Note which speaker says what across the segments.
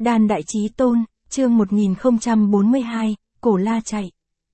Speaker 1: Đan Đại Chí Tôn, chương 1042, Cổ La chạy.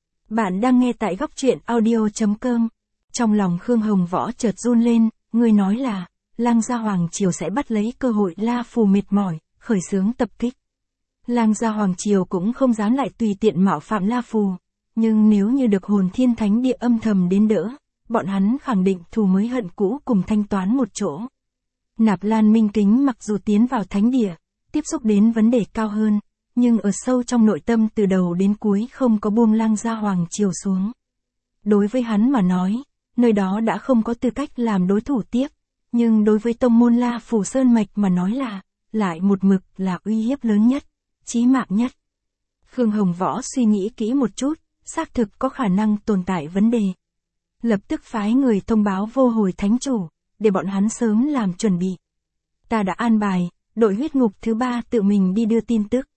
Speaker 1: Bạn đang nghe tại góc truyện audio.com. Trong lòng Khương Hồng Võ chợt run lên, người nói là, Lang Gia Hoàng Triều sẽ bắt lấy cơ hội La Phù mệt mỏi, khởi xướng tập kích. Lang Gia Hoàng Triều cũng không dám lại tùy tiện mạo phạm La Phù, nhưng nếu như được Hồn Thiên Thánh Địa âm thầm đến đỡ, bọn hắn khẳng định thù mới hận cũ cùng thanh toán một chỗ. Nạp Lan Minh Kính mặc dù tiến vào Thánh Địa, tiếp xúc đến vấn đề cao hơn, nhưng ở sâu trong nội tâm từ đầu đến cuối không có buông Lang Gia Hoàng Triều xuống. Đối với hắn mà nói, nơi đó đã không có tư cách làm đối thủ tiếp, nhưng đối với tông môn La Phù Sơn Mạch mà nói là, lại một mực là uy hiếp lớn nhất, chí mạng nhất. Khương Hồng Võ suy nghĩ kỹ một chút, xác thực có khả năng tồn tại vấn đề. Lập tức phái người thông báo Vô Hồi Thánh Chủ, để bọn hắn sớm làm chuẩn bị. Ta đã an bài, đội huyết ngục thứ 3 tự mình đi đưa tin tức.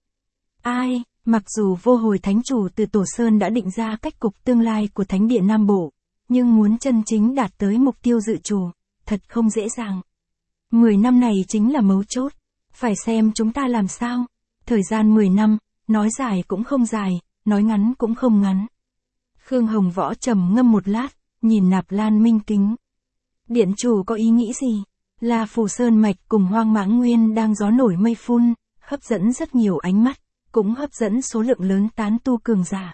Speaker 1: Ai, mặc dù Vô Hồi Thánh Chủ từ Tổ Sơn đã định ra cách cục tương lai của Thánh Địa Nam Bộ, nhưng muốn chân chính đạt tới mục tiêu dự trù, thật không dễ dàng. 10 năm này chính là mấu chốt, phải xem chúng ta làm sao. Thời gian 10 năm, nói dài cũng không dài, nói ngắn cũng không ngắn. Khương Hồng Võ trầm ngâm một lát, nhìn Nạp Lan Minh Kính. Điện chủ có ý nghĩ gì? La Phù Sơn Mạch cùng Hoang Mãng Nguyên đang gió nổi mây phun, hấp dẫn rất nhiều ánh mắt, cũng hấp dẫn số lượng lớn tán tu cường giả.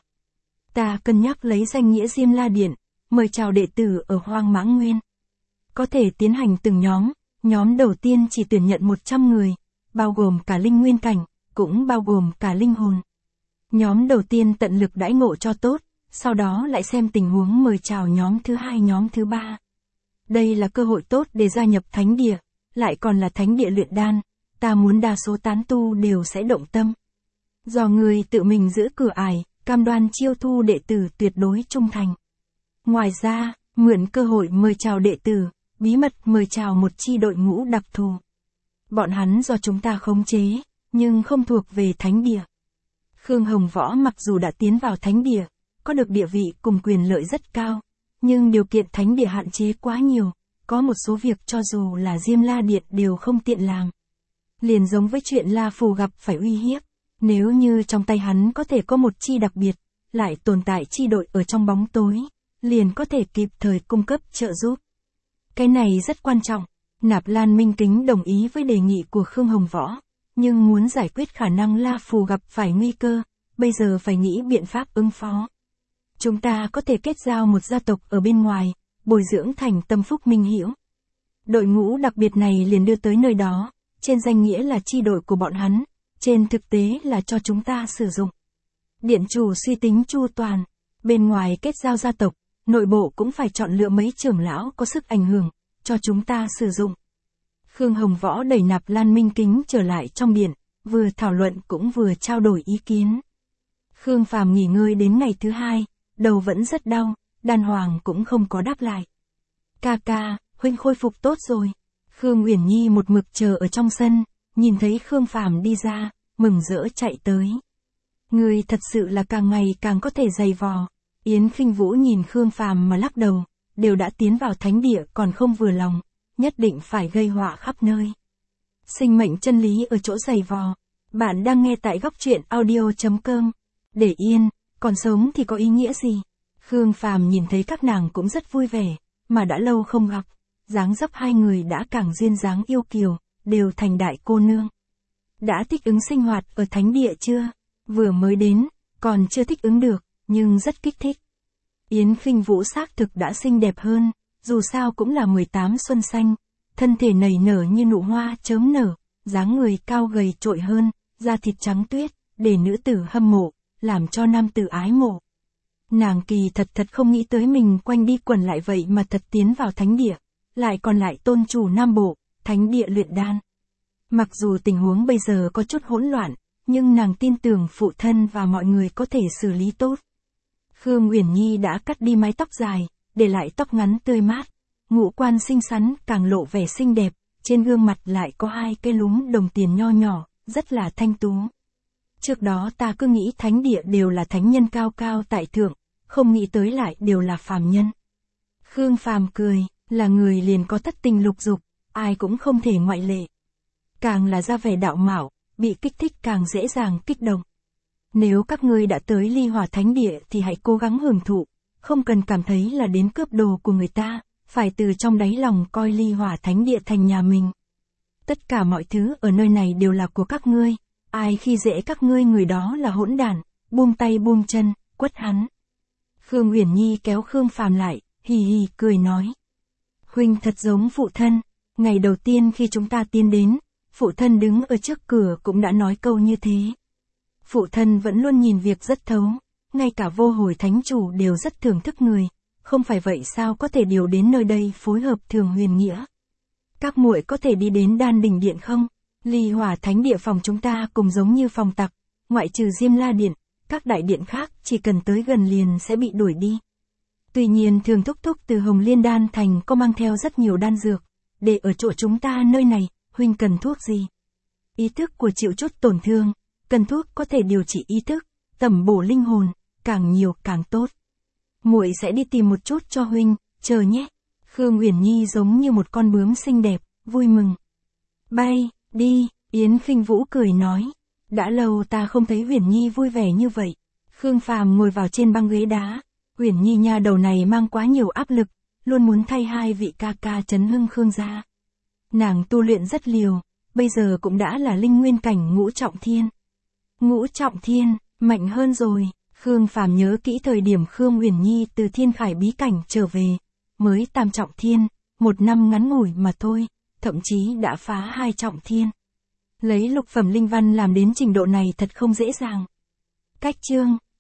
Speaker 1: Ta cân nhắc lấy danh nghĩa Diêm La Điện, mời chào đệ tử ở Hoang Mãng Nguyên. Có thể tiến hành từng nhóm đầu tiên chỉ tuyển nhận 100 người, bao gồm cả linh nguyên cảnh, cũng bao gồm cả linh hồn. Nhóm đầu tiên tận lực đãi ngộ cho tốt, sau đó lại xem tình huống mời chào nhóm thứ 2 nhóm thứ 3. Đây là cơ hội tốt để gia nhập Thánh Địa, lại còn là Thánh Địa luyện đan, ta muốn đa số tán tu đều sẽ động tâm. Do người tự mình giữ cửa ải, cam đoan chiêu thu đệ tử tuyệt đối trung thành. Ngoài ra, mượn cơ hội mời chào đệ tử, bí mật mời chào một chi đội ngũ đặc thù. Bọn hắn do chúng ta khống chế, nhưng không thuộc về Thánh Địa. Khương Hồng Võ mặc dù đã tiến vào Thánh Địa, có được địa vị cùng quyền lợi rất cao, nhưng điều kiện Thánh Địa hạn chế quá nhiều, có một số việc cho dù là Diêm La Điện đều không tiện làm. Liền giống với chuyện La Phù gặp phải uy hiếp, nếu như trong tay hắn có thể có một chi đặc biệt, lại tồn tại chi đội ở trong bóng tối, liền có thể kịp thời cung cấp trợ giúp. Cái này rất quan trọng. Nạp Lan Minh Kính đồng ý với đề nghị của Khương Hồng Võ, nhưng muốn giải quyết khả năng La Phù gặp phải nguy cơ, bây giờ phải nghĩ biện pháp ứng phó. Chúng ta có thể kết giao một gia tộc ở bên ngoài, bồi dưỡng thành tâm phúc minh hữu. Đội ngũ đặc biệt này liền đưa tới nơi đó, trên danh nghĩa là chi đội của bọn hắn, trên thực tế là cho chúng ta sử dụng. Điện chủ suy tính chu toàn, bên ngoài kết giao gia tộc, nội bộ cũng phải chọn lựa mấy trưởng lão có sức ảnh hưởng, cho chúng ta sử dụng. Khương Hồng Võ đẩy Nạp Lan Minh Kính trở lại trong điện, vừa thảo luận cũng vừa trao đổi ý kiến. Khương Phàm nghỉ ngơi đến ngày thứ 2, đầu vẫn rất đau, Đan Hoàng cũng không có đáp lại. Ca, huynh khôi phục tốt rồi. Khương Uyển Nhi một mực chờ ở trong sân, nhìn thấy Khương Phàm đi ra, mừng rỡ chạy tới. Người thật sự là càng ngày càng có thể dày vò. Yến Khinh Vũ nhìn Khương Phàm mà lắc đầu, đều đã tiến vào Thánh Địa còn không vừa lòng, nhất định phải gây họa khắp nơi. Sinh mệnh chân lý ở chỗ dày vò. Bạn đang nghe tại góc truyện audio.com. Để yên, còn sống thì có ý nghĩa gì? Khương Phàm nhìn thấy các nàng cũng rất vui vẻ, mà đã lâu không gặp, dáng dấp hai người đã càng duyên dáng yêu kiều, đều thành đại cô nương. Đã thích ứng sinh hoạt ở Thánh Địa chưa? Vừa mới đến, còn chưa thích ứng được, nhưng rất kích thích. Yến Khinh Vũ xác thực đã xinh đẹp hơn, dù sao cũng là 18 xuân xanh, thân thể nảy nở như nụ hoa chớm nở, dáng người cao gầy trội hơn, da thịt trắng tuyết, để nữ tử hâm mộ, làm cho nam tử ái mộ. Nàng kỳ thật không nghĩ tới mình quanh đi quẩn lại vậy mà thật tiến vào Thánh Địa, lại còn lại tôn chủ Nam Bộ, Thánh Địa luyện đan. Mặc dù tình huống bây giờ có chút hỗn loạn, nhưng nàng tin tưởng phụ thân và mọi người có thể xử lý tốt. Khương Uyển Nhi đã cắt đi mái tóc dài, để lại tóc ngắn tươi mát, ngũ quan xinh xắn càng lộ vẻ xinh đẹp, trên gương mặt lại có 2 cái lúm đồng tiền nho nhỏ, rất là thanh tú. Trước đó ta cứ nghĩ Thánh Địa đều là thánh nhân cao cao tại thượng, không nghĩ tới lại đều là phàm nhân. Khương Phàm cười, là người liền có thất tình lục dục, ai cũng không thể ngoại lệ. Càng là ra vẻ đạo mạo, bị kích thích càng dễ dàng kích động. Nếu các ngươi đã tới Ly Hỏa Thánh Địa thì hãy cố gắng hưởng thụ, không cần cảm thấy là đến cướp đồ của người ta, phải từ trong đáy lòng coi Ly Hỏa Thánh Địa thành nhà mình. Tất cả mọi thứ ở nơi này đều là của các ngươi, ai khi dễ các ngươi người đó là hỗn đản, buông tay buông chân, quất hắn. Khương Uyển Nhi kéo Khương Phàm lại, hì hì cười nói. Huynh thật giống phụ thân, ngày đầu tiên khi chúng ta tiến đến, phụ thân đứng ở trước cửa cũng đã nói câu như thế. Phụ thân vẫn luôn nhìn việc rất thấu, ngay cả Vô Hồi Thánh Chủ đều rất thưởng thức người, không phải vậy sao có thể điều đến nơi đây phối hợp Thường Huyền Nghĩa. Các muội có thể đi đến Đan Đình Điện không? Ly Hỏa Thánh Địa phòng chúng ta cùng giống như phòng tặc, ngoại trừ Diêm La Điện, các đại điện khác chỉ cần tới gần liền sẽ bị đuổi đi. Tuy nhiên Thường thúc thúc từ Hồng Liên Đan Thành có mang theo rất nhiều đan dược, để ở chỗ chúng ta nơi này, huynh cần thuốc gì? Ý thức của chịu chút tổn thương, cần thuốc có thể điều trị ý thức, tẩm bổ linh hồn, càng nhiều càng tốt. Muội sẽ đi tìm một chút cho huynh, chờ nhé. Khương Uyển Nhi giống như một con bướm xinh đẹp, vui mừng. Bay, đi, Yến Khinh Vũ cười nói. Đã lâu ta không thấy Uyển Nhi vui vẻ như vậy. Khương Phàm ngồi vào trên băng ghế đá. Uyển Nhi nha đầu này mang quá nhiều áp lực, luôn muốn thay hai vị ca ca chấn hưng Khương gia. Nàng tu luyện rất liều, bây giờ cũng đã là linh nguyên cảnh ngũ trọng thiên. Ngũ trọng thiên, mạnh hơn rồi. Khương Phàm nhớ kỹ thời điểm Khương Uyển Nhi từ Thiên Khải bí cảnh trở về, mới tam trọng thiên, một năm ngắn ngủi mà thôi, thậm chí đã phá 2 trọng thiên. Lấy lục phẩm linh văn làm đến trình độ này thật không dễ dàng. Cách chương